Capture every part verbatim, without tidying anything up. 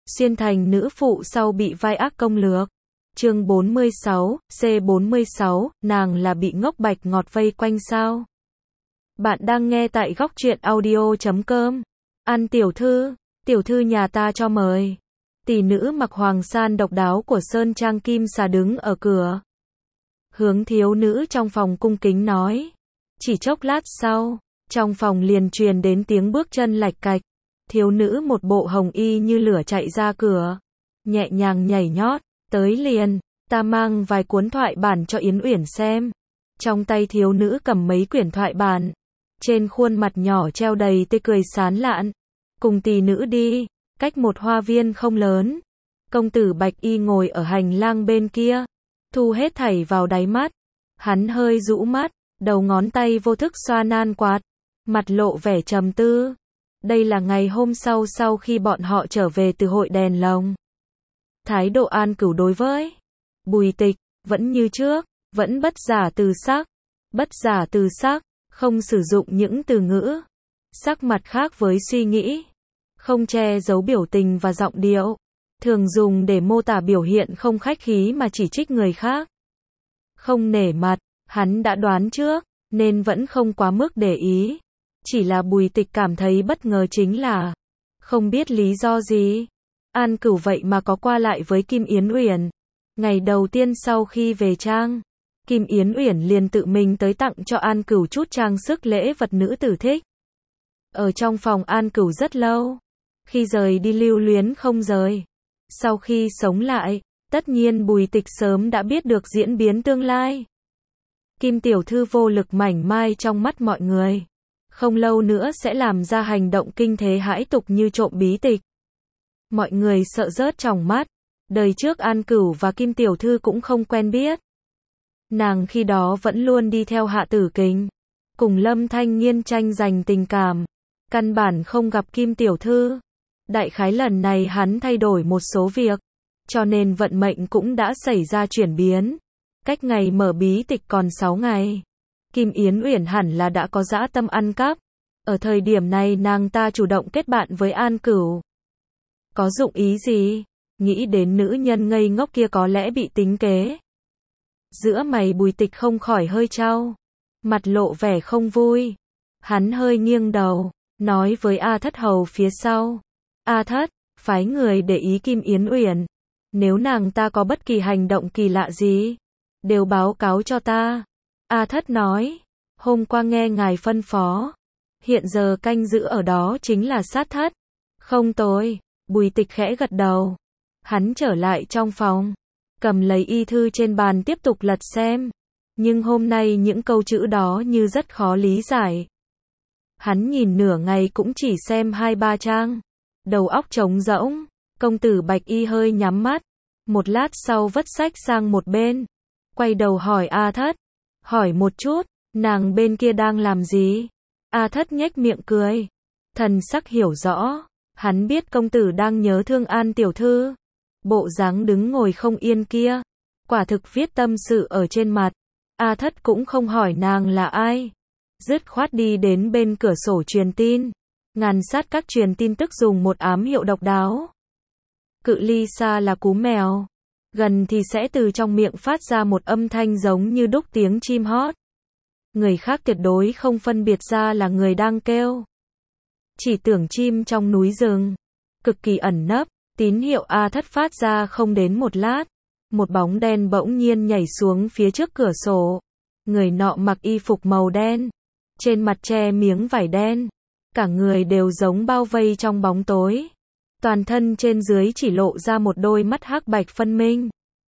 Xuyên thành nữ phụ sau bị vai ác công lược. Chương bốn mươi sáu, C bốn mươi sáu, nàng là bị ngốc bạch ngọt vây quanh sao? Bạn đang nghe tại góc truyện audio chấm com. An tiểu thư, tiểu thư nhà ta cho mời. Tỷ nữ mặc hoàng san độc đáo của Sơn Trang Kim Xà đứng ở cửa. Hướng thiếu nữ trong phòng cung kính nói. Chỉ chốc lát sau, trong phòng liền truyền đến tiếng bước chân lạch cạch. Thiếu nữ một bộ hồng y như lửa chạy ra cửa. Nhẹ nhàng nhảy nhót, tới liền, ta mang vài cuốn thoại bản cho Yến Uyển xem. Trong tay thiếu nữ cầm mấy quyển thoại bản. Trên khuôn mặt nhỏ treo đầy tươi cười sán lạn. Cùng tỷ nữ đi, cách một hoa viên không lớn. Công tử Bạch Y ngồi ở hành lang bên kia. Thu hết thảy vào đáy mắt. Hắn hơi rũ mắt, đầu ngón tay vô thức xoa nan quạt. Mặt lộ vẻ trầm tư. Đây là ngày hôm sau sau khi bọn họ trở về từ hội đèn lồng. Thái độ An Cửu đối với Bùi Tịch, vẫn như trước, vẫn bất giả từ sắc. Bất giả từ sắc, không sử dụng những từ ngữ. Sắc mặt khác với suy nghĩ. Không che giấu biểu tình và giọng điệu. Thường dùng để mô tả biểu hiện không khách khí mà chỉ trích người khác. Không nể mặt, hắn đã đoán trước, nên vẫn không quá mức để ý. Chỉ là Bùi Tịch cảm thấy bất ngờ chính là, không biết lý do gì, An Cửu vậy mà có qua lại với Kim Yến Uyển. Ngày đầu tiên sau khi về trang, Kim Yến Uyển liền tự mình tới tặng cho An Cửu chút trang sức lễ vật nữ tử thích. Ở trong phòng An Cửu rất lâu, khi rời đi lưu luyến không rời. Sau khi sống lại, tất nhiên Bùi Tịch sớm đã biết được diễn biến tương lai. Kim tiểu thư vô lực mảnh mai trong mắt mọi người. Không lâu nữa sẽ làm ra hành động kinh thế hãi tục như trộm bí tịch. Mọi người sợ rớt tròng mắt. Đời trước An Cửu và Kim tiểu thư cũng không quen biết. Nàng khi đó vẫn luôn đi theo Hạ Tử Kình, cùng Lâm Thanh Nghiên tranh giành tình cảm. Căn bản không gặp Kim tiểu thư. Đại khái lần này hắn thay đổi một số việc, cho nên vận mệnh cũng đã xảy ra chuyển biến. Cách ngày mở bí tịch còn sáu ngày. Kim Yến Uyển hẳn là đã có dã tâm ăn cắp. Ở thời điểm này nàng ta chủ động kết bạn với An Cửu. Có dụng ý gì? Nghĩ đến nữ nhân ngây ngốc kia có lẽ bị tính kế. Giữa mày Bùi Tịch không khỏi hơi chau. Mặt lộ vẻ không vui. Hắn hơi nghiêng đầu, nói với A Thất hầu phía sau. A Thất, phái người để ý Kim Yến Uyển. Nếu nàng ta có bất kỳ hành động kỳ lạ gì, đều báo cáo cho ta. A Thất nói, hôm qua nghe ngài phân phó, hiện giờ canh giữ ở đó chính là sát thất. Không tồi, Bùi Tịch khẽ gật đầu. Hắn trở lại trong phòng, cầm lấy y thư trên bàn tiếp tục lật xem. Nhưng hôm nay những câu chữ đó như rất khó lý giải. Hắn nhìn nửa ngày cũng chỉ xem hai ba trang. Đầu óc trống rỗng, công tử Bạch Y hơi nhắm mắt. Một lát sau vất sách sang một bên. Quay đầu hỏi A Thất. Hỏi một chút, nàng bên kia đang làm gì? A Thất nhếch miệng cười. Thần sắc hiểu rõ. Hắn biết công tử đang nhớ thương An tiểu thư. Bộ dáng đứng ngồi không yên kia. Quả thực viết tâm sự ở trên mặt. A Thất cũng không hỏi nàng là ai. Dứt khoát đi đến bên cửa sổ truyền tin. Ngàn sát các truyền tin tức dùng một ám hiệu độc đáo. Cự ly xa là cú mèo. Gần thì sẽ từ trong miệng phát ra một âm thanh giống như đúc tiếng chim hót. Người khác tuyệt đối không phân biệt ra là người đang kêu. Chỉ tưởng chim trong núi rừng. Cực kỳ ẩn nấp, tín hiệu A Thất phát ra không đến một lát. Một bóng đen bỗng nhiên nhảy xuống phía trước cửa sổ. Người nọ mặc y phục màu đen. Trên mặt che miếng vải đen. Cả người đều giống bao vây trong bóng tối. Toàn thân trên dưới chỉ lộ ra một đôi mắt hắc bạch phân minh.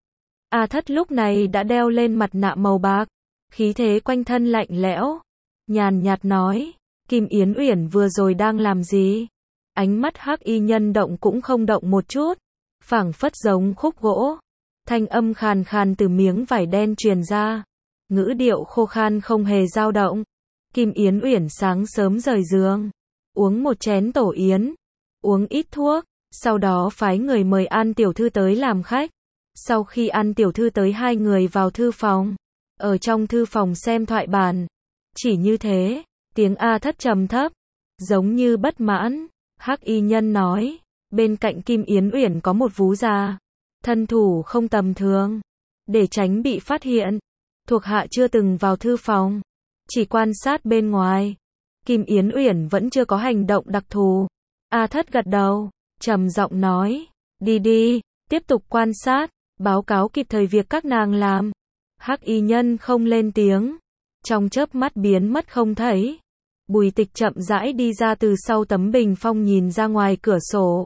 A Thất lúc này đã đeo lên mặt nạ màu bạc. Khí thế quanh thân lạnh lẽo. Nhàn nhạt nói. Kim Yến Uyển vừa rồi đang làm gì? Ánh mắt hắc y nhân động cũng không động một chút. Phảng phất giống khúc gỗ. Thanh âm khàn khàn từ miếng vải đen truyền ra. Ngữ điệu khô khan không hề dao động. Kim Yến Uyển sáng sớm rời giường. Uống một chén tổ yến. Uống ít thuốc. Sau đó phái người mời An tiểu thư tới làm khách. Sau khi An tiểu thư tới hai người vào thư phòng. Ở trong thư phòng xem thoại bản. Chỉ như thế, tiếng A Thất trầm thấp, giống như bất mãn. Hắc y nhân nói, Bên cạnh Kim Yến Uyển có một vú già, thân thủ không tầm thường. Để tránh bị phát hiện, thuộc hạ chưa từng vào thư phòng, chỉ quan sát bên ngoài. Kim Yến Uyển vẫn chưa có hành động đặc thù. A Thất gật đầu, trầm giọng nói, đi đi, tiếp tục quan sát, báo cáo kịp thời việc các nàng làm. Hắc y nhân không lên tiếng, trong chớp mắt biến mất không thấy. Bùi Tịch chậm rãi đi ra từ sau tấm bình phong nhìn ra ngoài cửa sổ.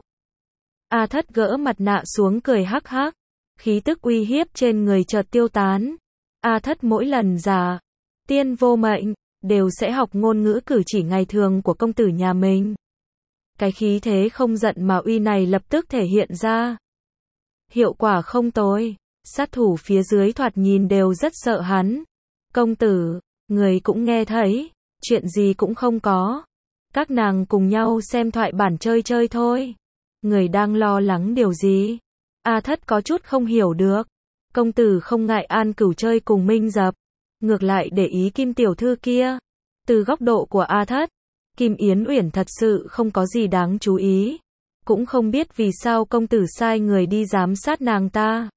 A Thất gỡ mặt nạ xuống cười hắc hắc, khí tức uy hiếp trên người chợt tiêu tán. A Thất mỗi lần già, tiên vô mệnh, đều sẽ học ngôn ngữ cử chỉ ngày thường của công tử nhà mình. Cái khí thế không giận mà uy này lập tức thể hiện ra. Hiệu quả không tồi, sát thủ phía dưới thoạt nhìn đều rất sợ hắn. Công tử, người cũng nghe thấy, chuyện gì cũng không có. Các nàng cùng nhau xem thoại bản chơi chơi thôi. Người đang lo lắng điều gì? A Thất có chút không hiểu được. Công tử không ngại An Cửu chơi cùng Minh Dập, ngược lại để ý Kim tiểu thư kia. Từ góc độ của A Thất, Kim Yến Uyển thật sự không có gì đáng chú ý. Cũng không biết vì sao công tử sai người đi giám sát nàng ta.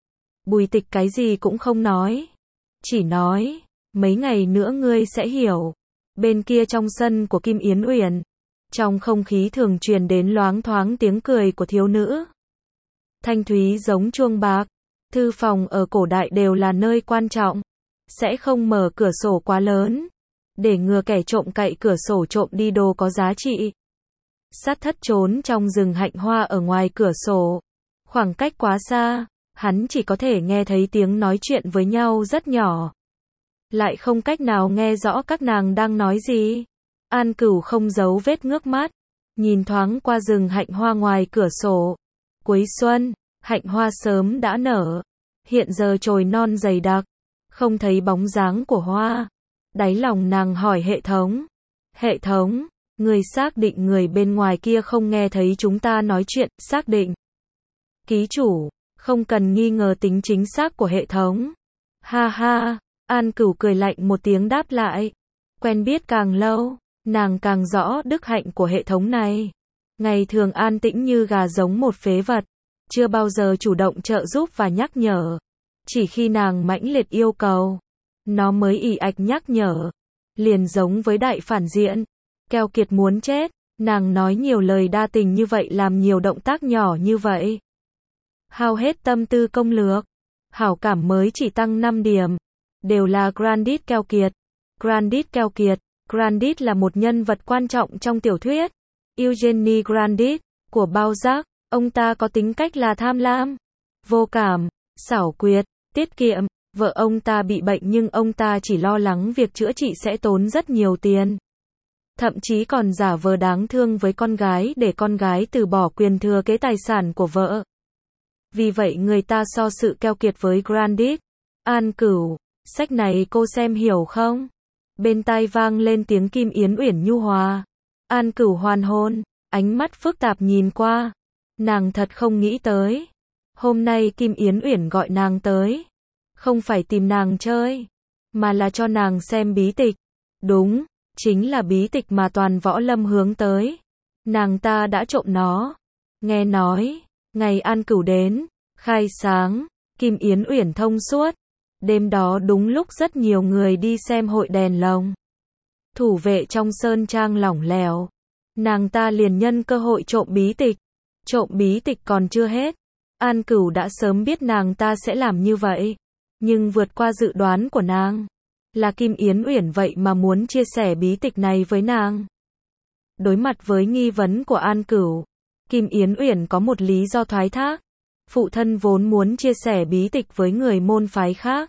Bùi Tịch cái gì cũng không nói. Chỉ nói, mấy ngày nữa ngươi sẽ hiểu. Bên kia trong sân của Kim Yến Uyển, trong không khí thường truyền đến loáng thoáng tiếng cười của thiếu nữ. Thanh thúy giống chuông bạc. Thư phòng ở cổ đại đều là nơi quan trọng. Sẽ không mở cửa sổ quá lớn, để ngừa kẻ trộm cậy cửa sổ trộm đi đồ có giá trị. Sát Thất trốn trong rừng hạnh hoa ở ngoài cửa sổ. Khoảng cách quá xa, hắn chỉ có thể nghe thấy tiếng nói chuyện với nhau rất nhỏ. Lại không cách nào nghe rõ các nàng đang nói gì. An Cửu không giấu vết ngước mắt, nhìn thoáng qua rừng hạnh hoa ngoài cửa sổ. Cuối xuân, hạnh hoa sớm đã nở. Hiện giờ chồi non dày đặc, không thấy bóng dáng của hoa. Đáy lòng nàng hỏi hệ thống. Hệ thống, người xác định người bên ngoài kia không nghe thấy chúng ta nói chuyện, xác định. Ký chủ, không cần nghi ngờ tính chính xác của hệ thống. Ha ha, An Cửu cười lạnh một tiếng đáp lại. Quen biết càng lâu, nàng càng rõ đức hạnh của hệ thống này. Ngày thường an tĩnh như gà giống một phế vật, chưa bao giờ chủ động trợ giúp và nhắc nhở. Chỉ khi nàng mãnh liệt yêu cầu, nó mới ì ạch nhắc nhở. Liền giống với đại phản diện, keo kiệt muốn chết. Nàng nói nhiều lời đa tình như vậy, làm nhiều động tác nhỏ như vậy, hao hết tâm tư công lược. Hảo cảm mới chỉ tăng năm điểm. Đều là Grandit keo kiệt. Grandit keo kiệt. Grandit là một nhân vật quan trọng trong tiểu thuyết Eugenie Grandit của Balzac. Ông ta có tính cách là tham lam, vô cảm, xảo quyệt, tiết kiệm. Vợ ông ta bị bệnh nhưng ông ta chỉ lo lắng việc chữa trị sẽ tốn rất nhiều tiền. Thậm chí còn giả vờ đáng thương với con gái để con gái từ bỏ quyền thừa kế tài sản của vợ. Vì vậy người ta so sự keo kiệt với Grandit. An Cửu, sách này cô xem hiểu không? Bên tai vang lên tiếng Kim Yến Uyển nhu hòa. An Cửu hoàn hồn, ánh mắt phức tạp nhìn qua. Nàng thật không nghĩ tới. Hôm nay Kim Yến Uyển gọi nàng tới. Không phải tìm nàng chơi, mà là cho nàng xem bí tịch. Đúng, chính là bí tịch mà toàn võ lâm hướng tới. Nàng ta đã trộm nó. Nghe nói, ngày An Cửu đến, khai sáng, Kim Yến Uyển thông suốt. Đêm đó đúng lúc rất nhiều người đi xem hội đèn lồng. Thủ vệ trong sơn trang lỏng lẻo. Nàng ta liền nhân cơ hội trộm bí tịch. Trộm bí tịch còn chưa hết. An Cửu đã sớm biết nàng ta sẽ làm như vậy. Nhưng vượt qua dự đoán của nàng, là Kim Yến Uyển vậy mà muốn chia sẻ bí tịch này với nàng. Đối mặt với nghi vấn của An Cửu, Kim Yến Uyển có một lý do thoái thác. Phụ thân vốn muốn chia sẻ bí tịch với người môn phái khác.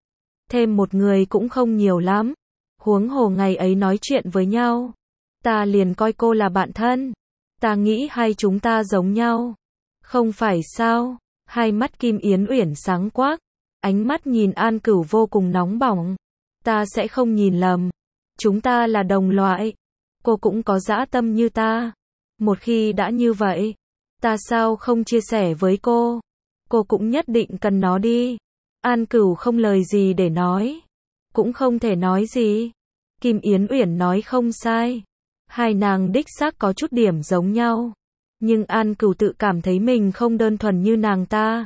Thêm một người cũng không nhiều lắm. Huống hồ ngày ấy nói chuyện với nhau, ta liền coi cô là bạn thân. Ta nghĩ hai chúng ta giống nhau. Không phải sao? Hai mắt Kim Yến Uyển sáng quắc. Ánh mắt nhìn An Cửu vô cùng nóng bỏng. Ta sẽ không nhìn lầm. Chúng ta là đồng loại. Cô cũng có dã tâm như ta. Một khi đã như vậy, ta sao không chia sẻ với cô? Cô cũng nhất định cần nó đi. An Cửu không lời gì để nói. Cũng không thể nói gì. Kim Yến Uyển nói không sai. Hai nàng đích xác có chút điểm giống nhau. Nhưng An Cửu tự cảm thấy mình không đơn thuần như nàng ta.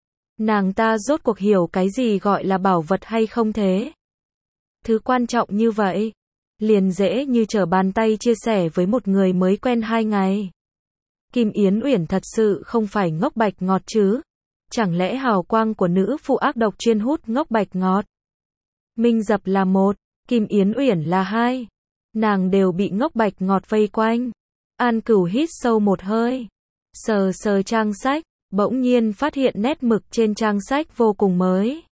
Nàng ta rốt cuộc hiểu cái gì gọi là bảo vật hay không thế? Thứ quan trọng như vậy, liền dễ như trở bàn tay chia sẻ với một người mới quen hai ngày. Kim Yến Uyển thật sự không phải ngốc bạch ngọt chứ? Chẳng lẽ hào quang của nữ phụ ác độc chuyên hút ngốc bạch ngọt? Minh Dập là một, Kim Yến Uyển là hai. Nàng đều bị ngốc bạch ngọt vây quanh. An Cửu hít sâu một hơi, sờ sờ trang sách, bỗng nhiên phát hiện nét mực trên trang sách vô cùng mới.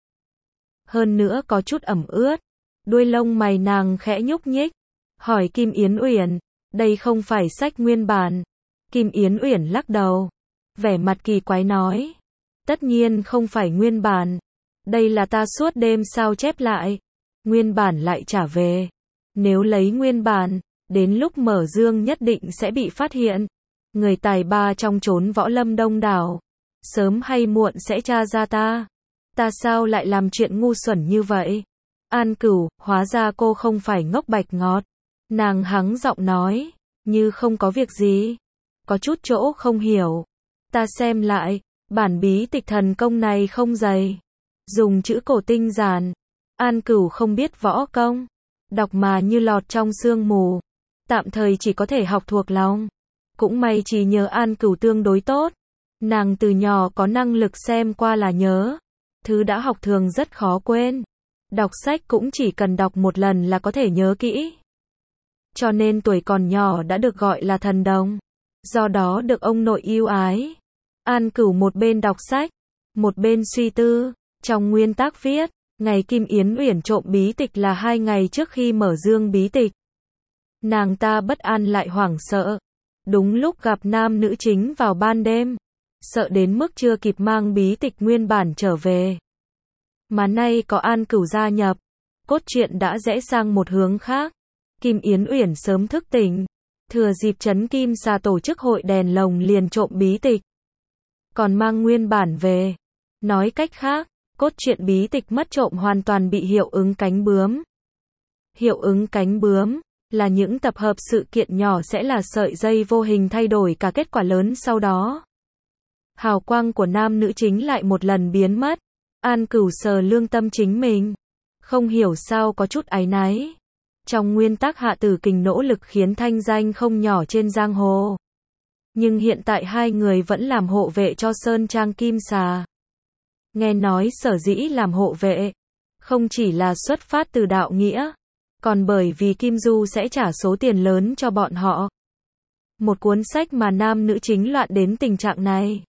Hơn nữa có chút ẩm ướt. Đuôi lông mày nàng khẽ nhúc nhích, hỏi Kim Yến Uyển, đây không phải sách nguyên bản. Kim Yến Uyển lắc đầu, vẻ mặt kỳ quái nói, tất nhiên không phải nguyên bản. Đây là ta suốt đêm sao chép lại. Nguyên bản lại trả về. Nếu lấy nguyên bản, đến lúc mở dương nhất định sẽ bị phát hiện. Người tài ba trong chốn võ lâm đông đảo, sớm hay muộn sẽ tra ra ta. Ta sao lại làm chuyện ngu xuẩn như vậy? An Cửu, hóa ra cô không phải ngốc bạch ngọt. Nàng hắng giọng nói, như không có việc gì. Có chút chỗ không hiểu. Ta xem lại, bản bí tịch thần công này không dày. Dùng chữ cổ tinh giản. An Cửu không biết võ công. Đọc mà như lọt trong sương mù. Tạm thời chỉ có thể học thuộc lòng. Cũng may chỉ nhờ An Cửu tương đối tốt. Nàng từ nhỏ có năng lực xem qua là nhớ. Thứ đã học thường rất khó quên. Đọc sách cũng chỉ cần đọc một lần là có thể nhớ kỹ. Cho nên tuổi còn nhỏ đã được gọi là thần đồng. Do đó được ông nội yêu ái. An Cửu một bên đọc sách, một bên suy tư. Trong nguyên tác viết, ngày Kim Yến Uyển trộm bí tịch là hai ngày trước khi mở dương bí tịch. Nàng ta bất an lại hoảng sợ. Đúng lúc gặp nam nữ chính vào ban đêm. Sợ đến mức chưa kịp mang bí tịch nguyên bản trở về. Mà nay có An Cửu gia nhập, cốt truyện đã rẽ sang một hướng khác. Kim Yến Uyển sớm thức tỉnh, thừa dịp trấn Kim Xà tổ chức hội đèn lồng liền trộm bí tịch, còn mang nguyên bản về. Nói cách khác, cốt truyện bí tịch mất trộm hoàn toàn bị hiệu ứng cánh bướm. Hiệu ứng cánh bướm là những tập hợp sự kiện nhỏ sẽ là sợi dây vô hình thay đổi cả kết quả lớn sau đó. Hào quang của nam nữ chính lại một lần biến mất. An Cửu sờ lương tâm chính mình, không hiểu sao có chút áy náy. Trong nguyên tắc Hạ Tử Kình nỗ lực khiến thanh danh không nhỏ trên giang hồ. Nhưng hiện tại hai người vẫn làm hộ vệ cho Sơn Trang Kim Xà. Nghe nói sở dĩ làm hộ vệ, không chỉ là xuất phát từ đạo nghĩa, còn bởi vì Kim Du sẽ trả số tiền lớn cho bọn họ. Một cuốn sách mà nam nữ chính loạn đến tình trạng này.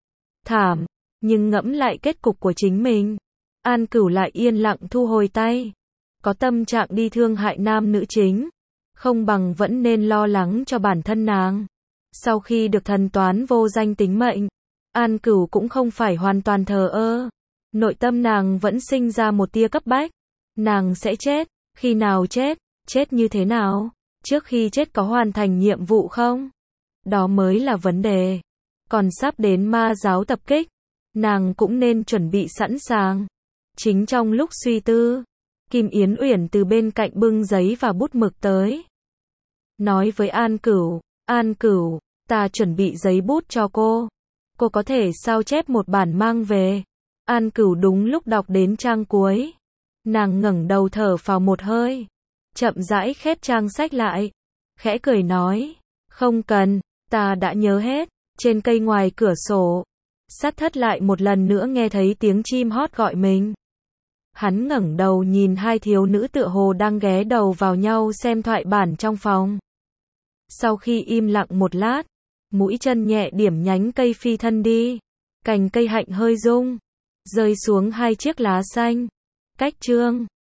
Thảm. Nhưng ngẫm lại kết cục của chính mình, An Cửu lại yên lặng thu hồi tay. Có tâm trạng đi thương hại nam nữ chính, không bằng vẫn nên lo lắng cho bản thân nàng. Sau khi được thần toán vô danh tính mệnh, An Cửu cũng không phải hoàn toàn thờ ơ. Nội tâm nàng vẫn sinh ra một tia cấp bách. Nàng sẽ chết, khi nào chết, chết như thế nào, trước khi chết có hoàn thành nhiệm vụ không? Đó mới là vấn đề. Còn sắp đến ma giáo tập kích, nàng cũng nên chuẩn bị sẵn sàng. Chính trong lúc suy tư, Kim Yến Uyển từ bên cạnh bưng giấy và bút mực tới. Nói với An Cửu, An Cửu, ta chuẩn bị giấy bút cho cô. Cô có thể sao chép một bản mang về. An Cửu đúng lúc đọc đến trang cuối. Nàng ngẩng đầu thở phào một hơi. Chậm rãi khép trang sách lại. Khẽ cười nói, không cần, ta đã nhớ hết. Trên cây ngoài cửa sổ, Sát Thất lại một lần nữa nghe thấy tiếng chim hót gọi mình. Hắn ngẩng đầu nhìn hai thiếu nữ tựa hồ đang ghé đầu vào nhau xem thoại bản trong phòng. Sau khi im lặng một lát, mũi chân nhẹ điểm nhánh cây phi thân đi. Cành cây hạnh hơi rung, rơi xuống hai chiếc lá xanh. Cách chương